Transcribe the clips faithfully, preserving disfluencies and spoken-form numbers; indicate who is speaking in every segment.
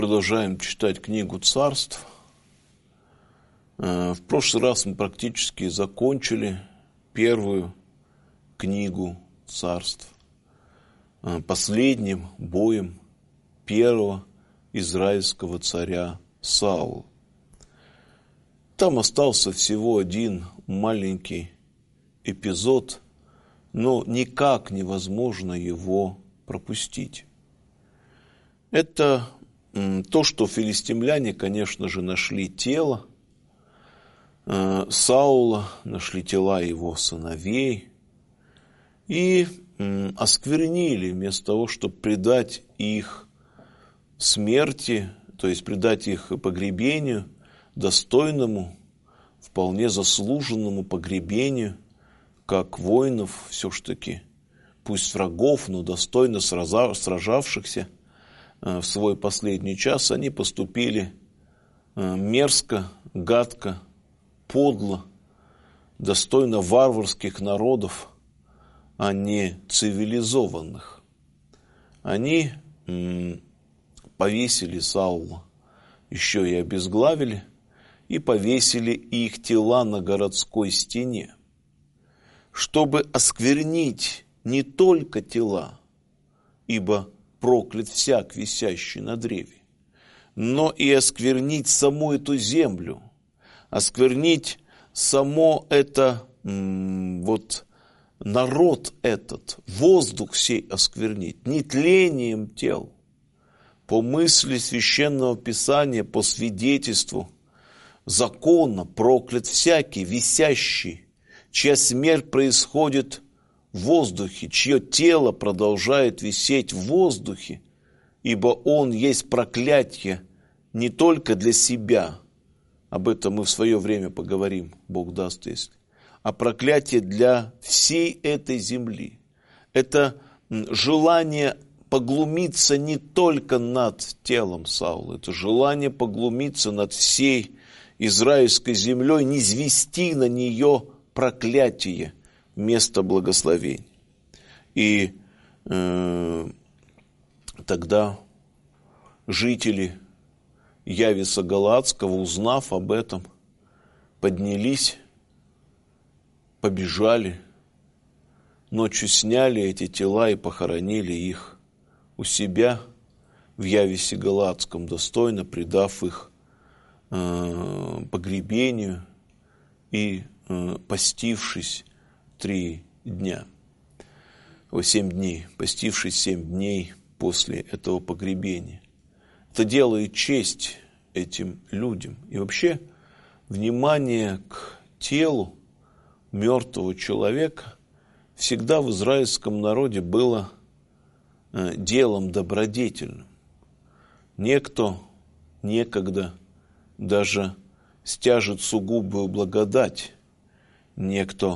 Speaker 1: продолжаем читать книгу Царств. В прошлый раз мы практически закончили первую книгу Царств, последним боем первого израильского царя Саула. Там остался всего один маленький эпизод, но никак невозможно его пропустить. Это то, что филистимляне, конечно же, нашли тело Саула, нашли тела его сыновей и осквернили вместо того, чтобы предать их смерти, то есть предать их погребению, достойному, вполне заслуженному погребению, как воинов все-таки, пусть врагов, но достойно сражавшихся в свой последний час, они поступили мерзко, гадко, подло, достойно варварских народов, а не цивилизованных. Они повесили Саула, еще и обезглавили, и повесили их тела на городской стене, чтобы осквернить не только тела, ибо проклят всяк, висящий на древе, но и осквернить саму эту землю, осквернить само это, вот, народ этот, воздух сей осквернить, нетлением тел, по мысли Священного Писания, по свидетельству закона, проклят всякий, висящий, чья смерть происходит в воздухе, чье тело продолжает висеть в воздухе, ибо он есть проклятие не только для себя, об этом мы в свое время поговорим, Бог даст, если, а проклятие для всей этой земли. Это желание поглумиться не только над телом Саула, это желание поглумиться над всей израильской землей, низвести на нее проклятие вместо благословения. И э, тогда жители Явиса Галаадского, узнав об этом, поднялись, побежали, ночью сняли эти тела и похоронили их у себя в Явисе Галаадском, достойно предав их э, погребению и э, постившись три дня, семь дней, постившись семь дней после этого погребения. Это делает честь этим людям. И вообще внимание к телу мертвого человека всегда в израильском народе было делом добродетельным. Некто некогда даже стяжет сугубую благодать, некто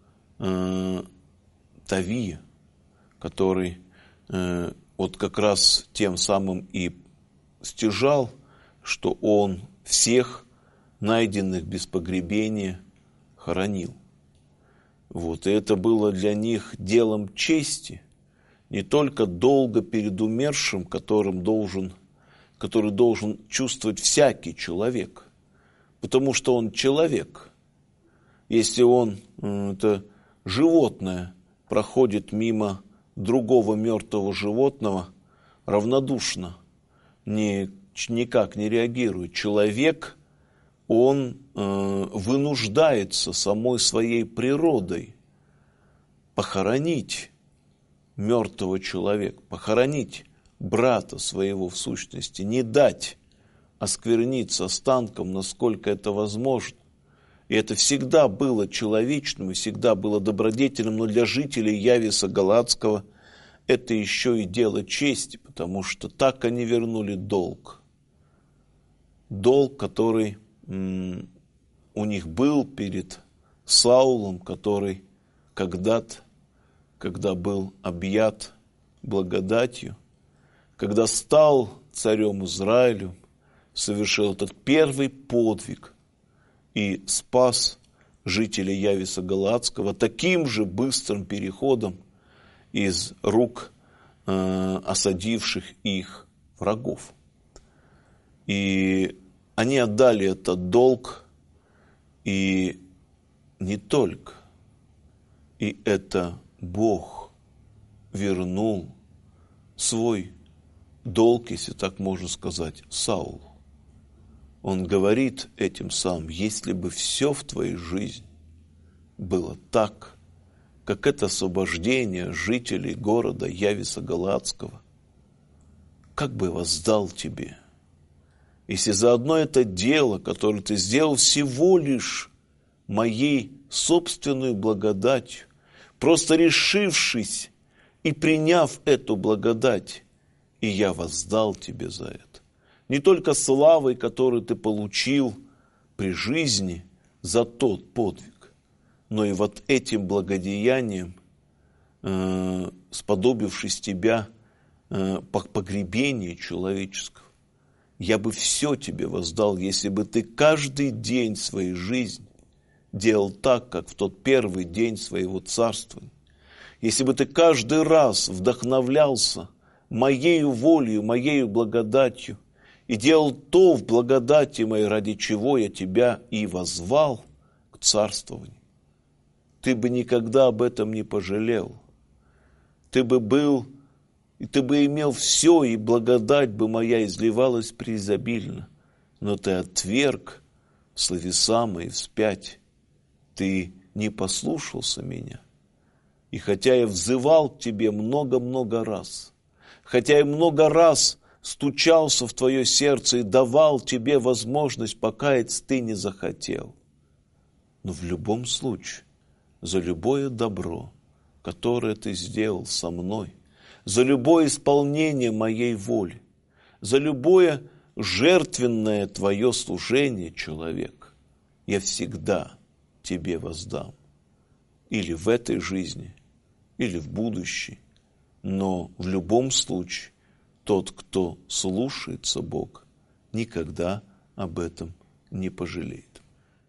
Speaker 1: э, Тавия, который э, вот как раз тем самым и стяжал, что он всех найденных без погребения хоронил. Вот, и это было для них делом чести, не только долго перед умершим, которым должен, который должен чувствовать всякий человек, потому что он человек. Если он, это животное, проходит мимо другого мертвого животного, равнодушно, не, никак не реагирует. Человек, он э, вынуждается самой своей природой похоронить мертвого человека, похоронить брата своего в сущности, не дать оскверниться останком, насколько это возможно. И это всегда было человечным, и всегда было добродетельным, но для жителей Явиса Галаадского это еще и дело чести, потому что так они вернули долг. Долг, который м, у них был перед Саулом, который когда-то, когда был объят благодатью, когда стал царем Израилю, совершил этот первый подвиг и спас жителей Явиса Галаадского таким же быстрым переходом из рук э, осадивших их врагов. И они отдали этот долг, и не только. И это Бог вернул свой долг, если так можно сказать, Саулу. Он говорит этим самым: если бы все в твоей жизни было так, как это освобождение жителей города Явиса Галаадского, как бы я воздал тебе, если за одно это дело, которое ты сделал всего лишь моей собственной благодатью, просто решившись и приняв эту благодать, и я воздал тебе за это. Не только славой, которую ты получил при жизни за тот подвиг, но и вот этим благодеянием, э, сподобившись тебя э, погребения человеческого. Я бы все тебе воздал, если бы ты каждый день своей жизни делал так, как в тот первый день своего царствования. Если бы ты каждый раз вдохновлялся моею волею, моею благодатью, и делал то в благодати моей, ради чего я тебя и возвал к царствованию, ты бы никогда об этом не пожалел. Ты бы был, и ты бы имел все, и благодать бы моя изливалась преизобильно. Но ты отверг словеса мои вспять. Ты не послушался меня. И хотя я взывал к тебе много-много раз, хотя я много раз стучался в твое сердце и давал тебе возможность покаяться, ты не захотел. Но в любом случае, за любое добро, которое ты сделал со мной, за любое исполнение моей воли, за любое жертвенное твое служение, человек, я всегда тебе воздам. Или в этой жизни, или в будущей. Но в любом случае, тот, кто слушается Бога, никогда об этом не пожалеет.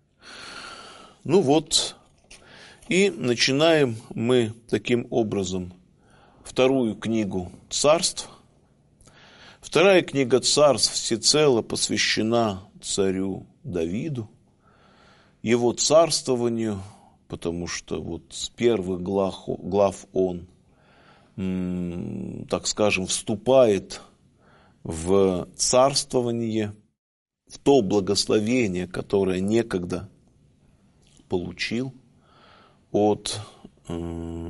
Speaker 1: Ну вот, и начинаем мы таким образом вторую книгу Царств. Вторая книга Царств всецело посвящена царю Давиду, его царствованию, потому что вот с первых глав, глав он, так скажем, вступает в царствование, в то благословение, которое некогда получил от э,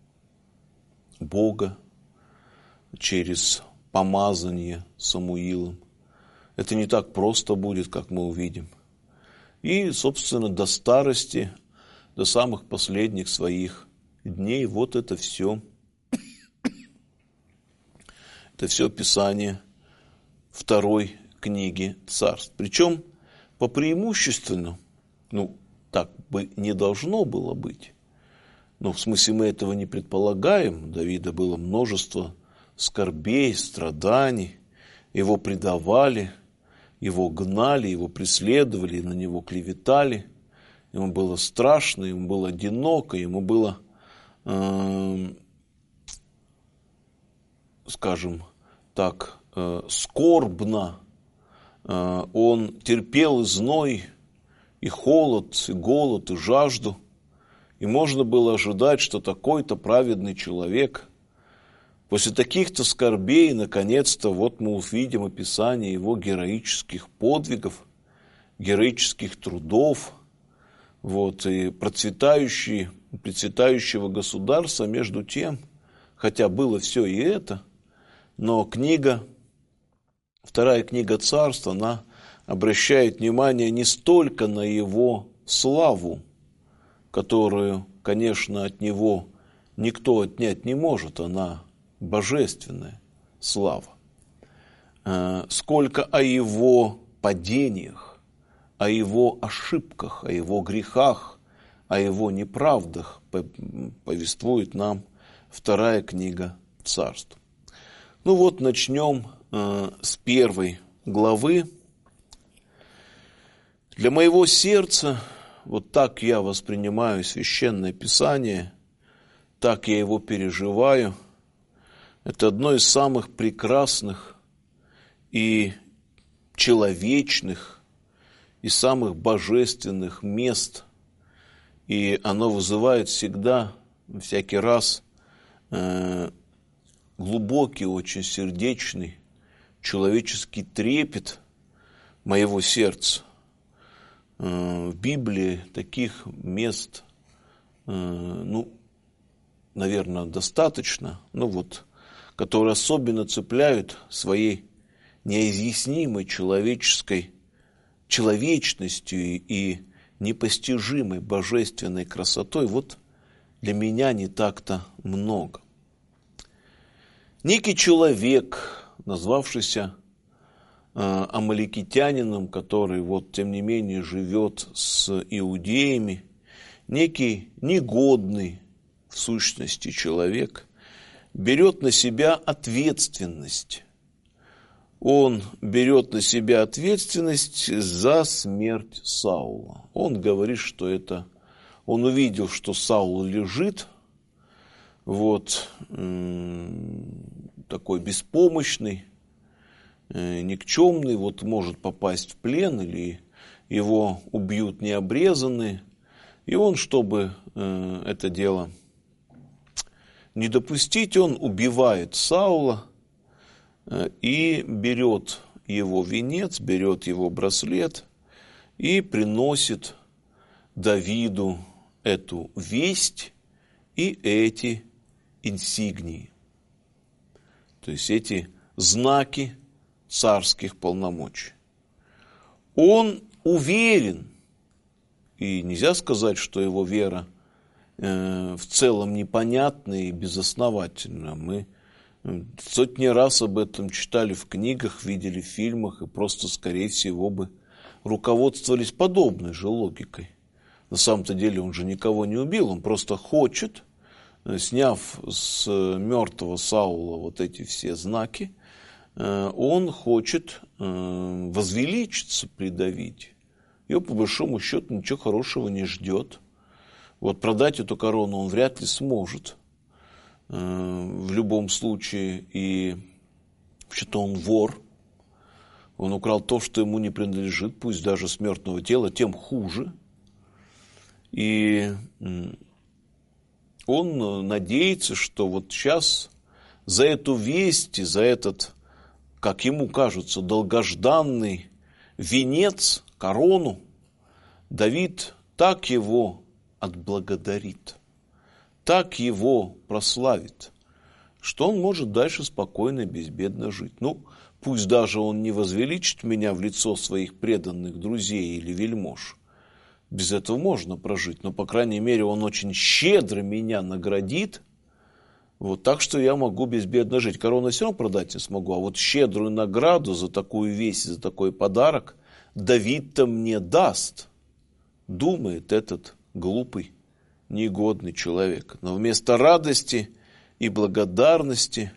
Speaker 1: Бога через помазание Самуилом. Это не так просто будет, как мы увидим. И, собственно, до старости, до самых последних своих дней, вот это все. Это все Писание второй книги Царств. Причем по преимущественно, ну, так бы не должно было быть. Но в смысле мы этого не предполагаем. У Давида было множество скорбей, страданий. Его предавали, его гнали, его преследовали, на него клеветали. Ему было страшно, ему было одиноко, ему было... Э- скажем так, э, скорбно, э, он терпел и зной, и холод, и голод, и жажду, и можно было ожидать, что такой-то праведный человек после таких-то скорбей, наконец-то, вот мы увидим описание его героических подвигов, героических трудов, вот, и процветающий, процветающего государства, между тем, хотя было все и это, но книга, вторая книга Царств, она обращает внимание не столько на его славу, которую, конечно, от него никто отнять не может, она божественная слава, сколько о его падениях, о его ошибках, о его грехах, о его неправдах повествует нам вторая книга Царств. Ну вот, начнем э, с первой главы. Для моего сердца, вот так я воспринимаю Священное Писание, так я его переживаю. Это одно из самых прекрасных и человечных и самых божественных мест. И оно вызывает всегда, всякий раз, э, глубокий, очень сердечный, человеческий трепет моего сердца. Э, в Библии таких мест, э, ну, наверное, достаточно, ну вот, которые особенно цепляют своей неизъяснимой человеческой человечностью и непостижимой божественной красотой, вот для меня не так-то много. Некий человек, назвавшийся э, амаликитянином, который вот тем не менее живет с иудеями, некий негодный в сущности человек, берет на себя ответственность. Он берет на себя ответственность за смерть Саула. Он говорит, что это... Он увидел, что Саул лежит, вот, такой беспомощный, никчемный, вот может попасть в плен, или его убьют необрезанные. И он, чтобы это дело не допустить, он убивает Саула, и берет его венец, берет его браслет и приносит Давиду эту весть и эти инсигнии, то есть эти знаки царских полномочий. Он уверен, и нельзя сказать, что его вера э, в целом непонятна и безосновательна. Мы сотни раз об этом читали в книгах, видели в фильмах и просто, скорее всего, бы руководствовались подобной же логикой. На самом-то деле он же никого не убил, он просто хочет, сняв с мертвого Саула вот эти все знаки, он хочет возвеличиться при Давиде. Его, по большому счету, ничего хорошего не ждет. Вот продать эту корону он вряд ли сможет. В любом случае, и вообще-то он вор, он украл то, что ему не принадлежит, пусть даже с мертвого тела, тем хуже. И он надеется, что вот сейчас за эту весть, за этот, как ему кажется, долгожданный венец, корону, Давид так его отблагодарит, так его прославит, что он может дальше спокойно и безбедно жить. Ну, пусть даже он не возвеличит меня в лицо своих преданных друзей или вельмож, без этого можно прожить, но, по крайней мере, он очень щедро меня наградит, вот, так что я могу безбедно жить. Корону все равно продать не смогу, а вот щедрую награду за такую весть, за такой подарок Давид-то мне даст, думает этот глупый, негодный человек. Но вместо радости и благодарности,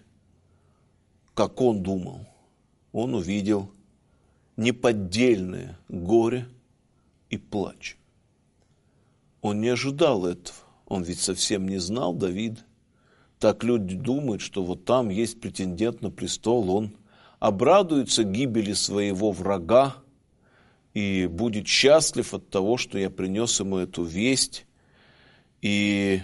Speaker 1: как он думал, он увидел неподдельное горе и плач. Он не ожидал этого. Он ведь совсем не знал Давида. Так люди думают, что вот там есть претендент на престол. Он обрадуется гибели своего врага и будет счастлив от того, что я принес ему эту весть. И,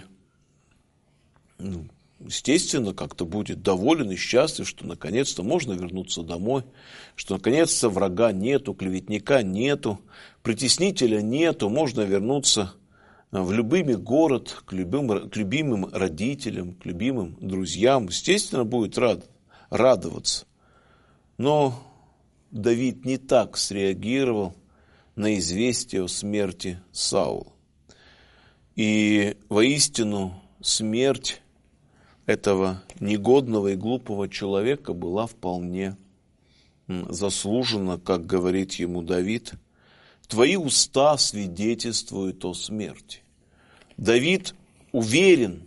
Speaker 1: ну, естественно, как-то будет доволен и счастлив, что наконец-то можно вернуться домой, что наконец-то врага нету, клеветника нету, притеснителя нету, можно вернуться в любимый город, к любимым, к любимым родителям, к любимым друзьям. Естественно, будет рад, радоваться. Но Давид не так среагировал на известие о смерти Саула. И воистину смерть этого негодного и глупого человека была вполне заслужена, как говорит ему Давид. Твои уста свидетельствуют о смерти. Давид уверен,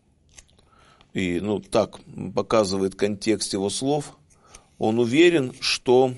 Speaker 1: и ну, так показывает контекст его слов, он уверен, что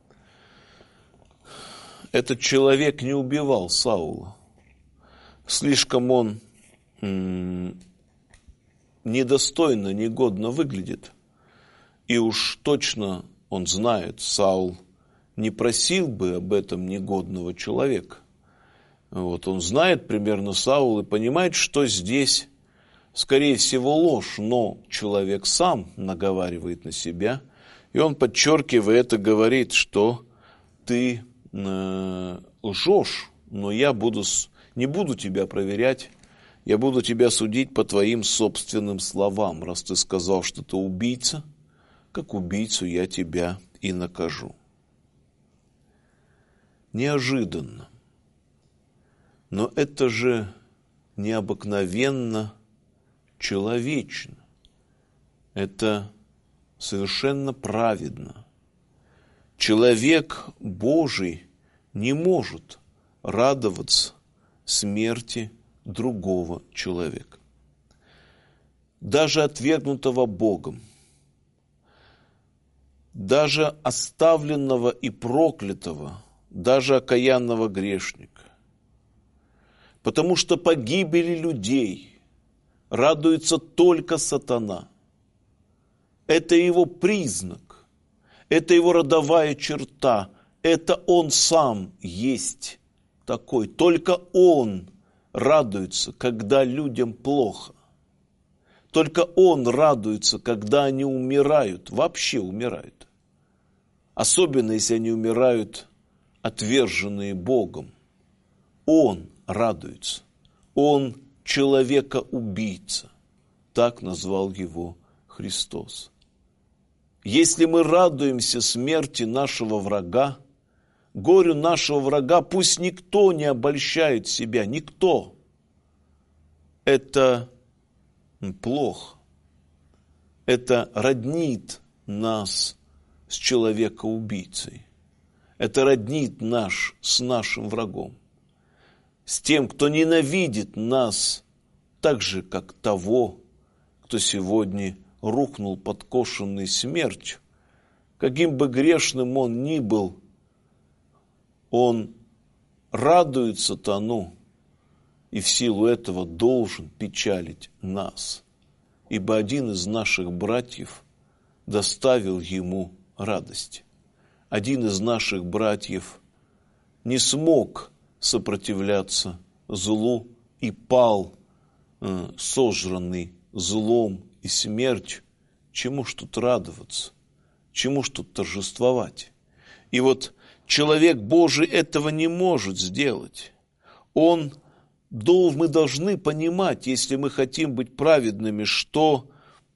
Speaker 1: этот человек не убивал Саула. Слишком он м- недостойно, негодно выглядит. И уж точно он знает, Саул не просил бы об этом негодного человека. Вот, он знает примерно Саула и понимает, что здесь, скорее всего, ложь, но человек сам наговаривает на себя, и он, подчеркивая это, говорит, что ты э, лжешь, но я буду, не буду тебя проверять, я буду тебя судить по твоим собственным словам, раз ты сказал, что ты убийца, как убийцу я тебя и накажу. Неожиданно. Но это же необыкновенно человечно. Это совершенно праведно. Человек Божий не может радоваться смерти другого человека. Даже отвергнутого Богом, даже оставленного и проклятого, даже окаянного грешника. Потому что погибели людей радуется только сатана. Это его признак, это его родовая черта, это он сам есть такой. Только он радуется, когда людям плохо. Только он радуется, когда они умирают, вообще умирают. Особенно, если они умирают, отверженные Богом. Он радуется. Он человека-убийца. Так назвал его Христос. Если мы радуемся смерти нашего врага, горю нашего врага, пусть никто не обольщает себя, никто. Это плохо. Это роднит нас с человека-убийцей. Это роднит наш с нашим врагом. С тем, кто ненавидит нас так же, как того, кто сегодня рухнул подкошенный смертью. Каким бы грешным он ни был, он радуется сатану и в силу этого должен печалить нас, ибо один из наших братьев доставил ему радость. Один из наших братьев не смог сопротивляться злу и пал, э, сожранный злом и смертью. Чему ж тут радоваться? Чему ж тут торжествовать? И вот человек Божий этого не может сделать. Он, мы должны понимать, если мы хотим быть праведными, что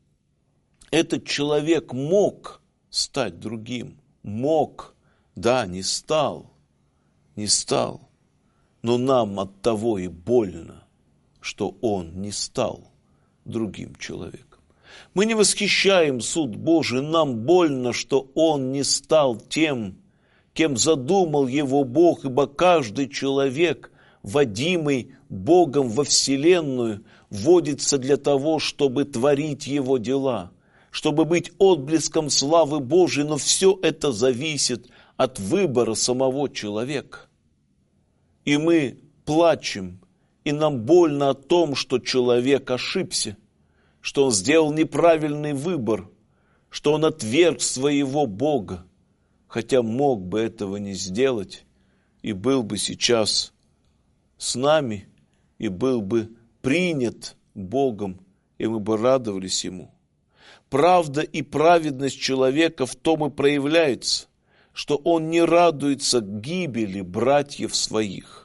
Speaker 1: этот человек мог стать другим. Мог, да, не стал, не стал. Но нам от того и больно, что он не стал другим человеком. Мы не восхищаем суд Божий, нам больно, что он не стал тем, кем задумал его Бог, ибо каждый человек, водимый Богом во вселенную, вводится для того, чтобы творить его дела, чтобы быть отблеском славы Божией, но все это зависит от выбора самого человека. И мы плачем, и нам больно о том, что человек ошибся, что он сделал неправильный выбор, что он отверг своего Бога, хотя мог бы этого не сделать, и был бы сейчас с нами, и был бы принят Богом, и мы бы радовались Ему. Правда и праведность человека в том и проявляется, что он не радуется гибели братьев своих.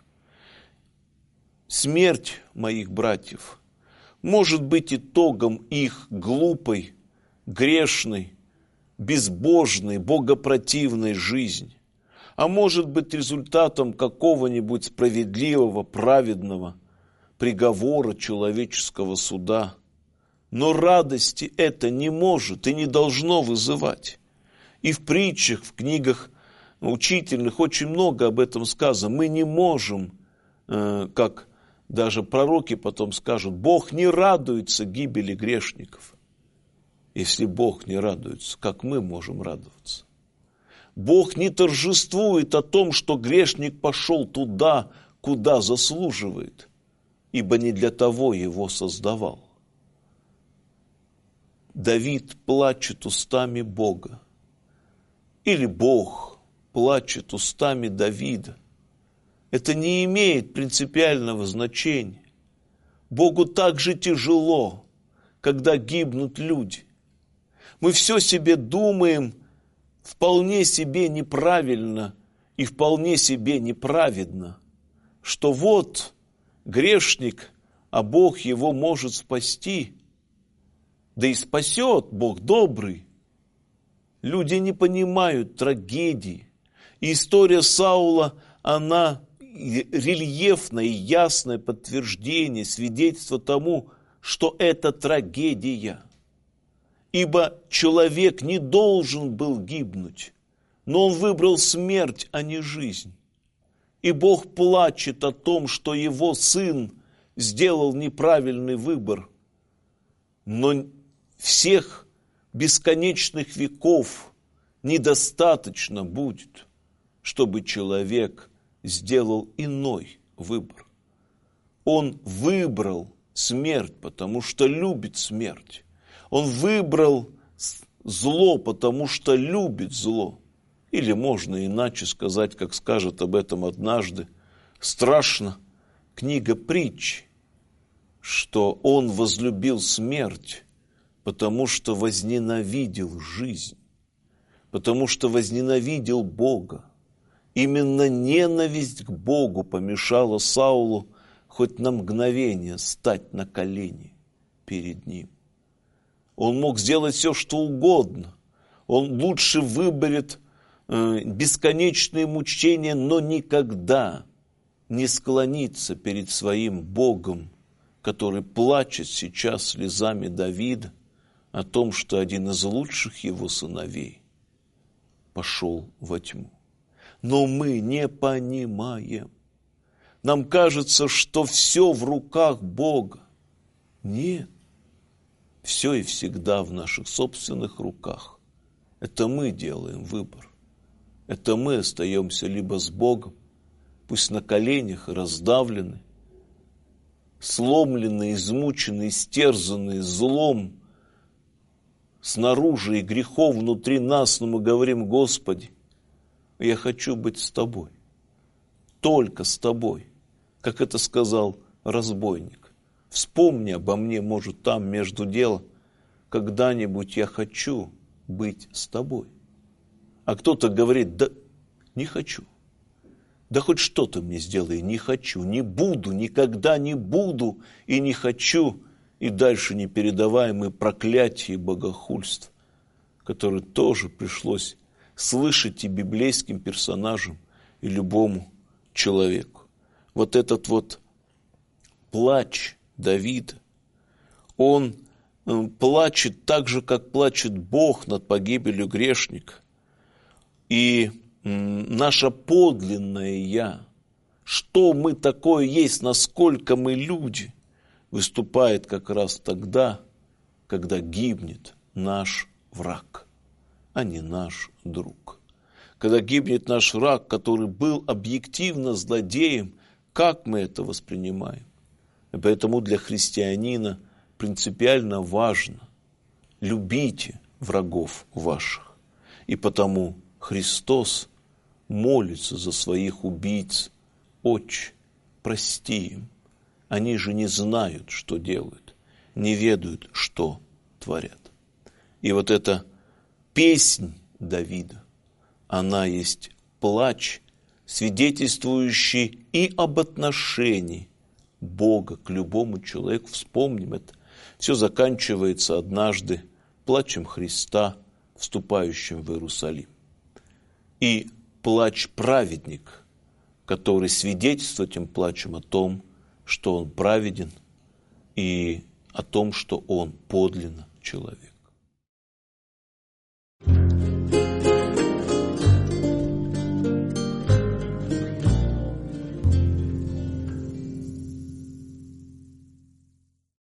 Speaker 1: Смерть моих братьев может быть итогом их глупой, грешной, безбожной, богопротивной жизни, а может быть результатом какого-нибудь справедливого, праведного приговора человеческого суда. Но радости это не может и не должно вызывать. И в притчах, в книгах учительных очень много об этом сказано. Мы не можем, э, как даже пророки потом скажут, Бог не радуется гибели грешников. Если Бог не радуется, как мы можем радоваться? Бог не торжествует о том, что грешник пошел туда, куда заслуживает, ибо не для того его создавал. Давид плачет устами Бога. Или Бог плачет устами Давида, это не имеет принципиального значения. Богу так же тяжело, когда гибнут люди. Мы все себе думаем вполне себе неправильно и вполне себе неправедно, что вот грешник, а Бог его может спасти. Да и спасет, Бог добрый. Люди не понимают трагедии. И история Саула, она рельефное и ясное подтверждение, свидетельство тому, что это трагедия. Ибо человек не должен был гибнуть, но он выбрал смерть, а не жизнь. И Бог плачет о том, что его сын сделал неправильный выбор. Но всех бесконечных веков недостаточно будет, чтобы человек сделал иной выбор. Он выбрал смерть, потому что любит смерть. Он выбрал зло, потому что любит зло. Или можно иначе сказать, как скажет об этом однажды страшно книга Притч, что он возлюбил смерть, потому что возненавидел жизнь, потому что возненавидел Бога. Именно ненависть к Богу помешала Саулу хоть на мгновение стать на колени перед ним. Он мог сделать все, что угодно. Он лучше выберет э, бесконечные мучения, но никогда не склонится перед своим Богом, который плачет сейчас слезами Давида о том, что один из лучших его сыновей пошел во тьму. Но мы не понимаем. Нам кажется, что все в руках Бога. Нет. Все и всегда в наших собственных руках. Это мы делаем выбор. Это мы остаемся либо с Богом, пусть на коленях и раздавлены, сломленные, измученные, истерзанные злом снаружи и грехом внутри нас, но мы говорим: Господи, я хочу быть с Тобой, только с Тобой, как это сказал разбойник. Вспомни обо мне, может, там между делом, когда-нибудь я хочу быть с Тобой. А кто-то говорит: да не хочу. Да хоть что-то мне сделай, не хочу, не буду, никогда не буду и не хочу. И дальше непередаваемые проклятия и богохульства, которые тоже пришлось слышать и библейским персонажам, и любому человеку. Вот этот вот плач Давида, он плачет так же, как плачет Бог над погибелью грешника. И наше подлинное «Я», что мы такое есть, насколько мы люди, выступает как раз тогда, когда гибнет наш враг, а не наш друг. Когда гибнет наш враг, который был объективно злодеем, как мы это воспринимаем? И поэтому для христианина принципиально важно: любите врагов ваших. И потому Христос молится за своих убийц: Отче, прости им, они же не знают, что делают, не ведают, что творят. И вот эта песнь Давида, она есть плач, свидетельствующий и об отношении Бога к любому человеку. Вспомним это. Все заканчивается однажды плачем Христа, вступающим в Иерусалим. И плач праведник, который свидетельствует этим плачем о том, что он праведен, и о том, что он подлинно человек.